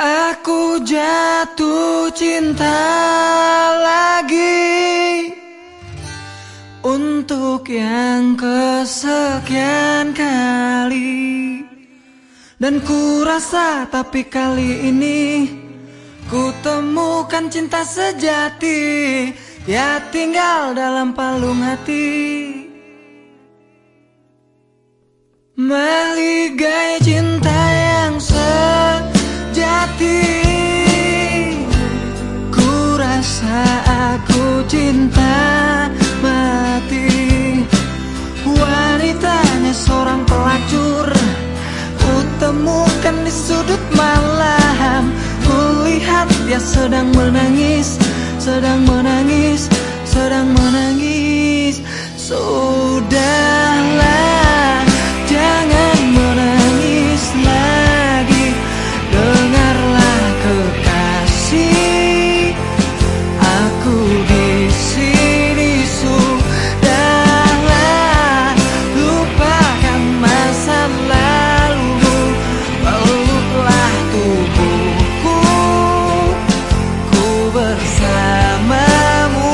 Aku jatuh cinta lagi untuk yang kesekian kali. Dan ku rasa tapi kali ini ku temukan cinta sejati, ya tinggal dalam palung hati. Meligai cinta yang sejati, ku rasa aku cinta mati. Wanitanya seorang pelacur, ku temukan di sudut malam. Ku lihat dia sedang menangis, sedang menangis, sedang menangis. Sudahlah, jangan menangis lagi. Dengarlah kekasih, aku di sini. Sudahlah, lupakan masa lalu, peluklah tubuhku, ku bersamamu.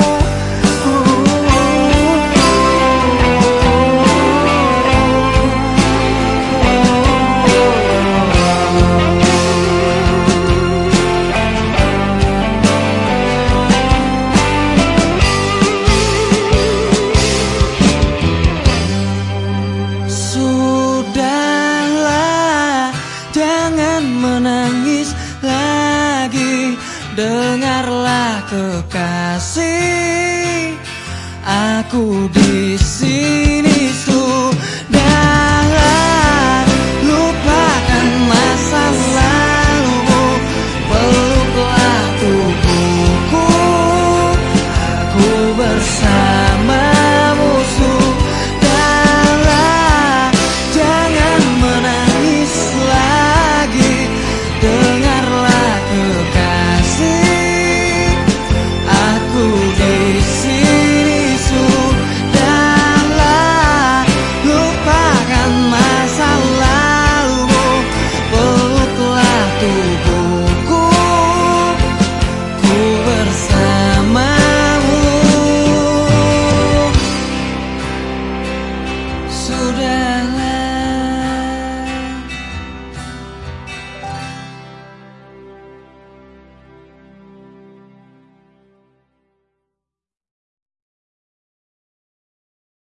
Sudahlah, jangan menangis lagi. Dengarlah kekasih, aku di sini. Sudahlah, lupakan masa lalu, peluklah tubuhku, aku bersamamu. Sudahlah, jangan menangis lagi. Dengarlah kekasih, aku di sini. Sudahlah, lupakan masa lalu, peluklah tubuhku, ku bersamamu. Sudah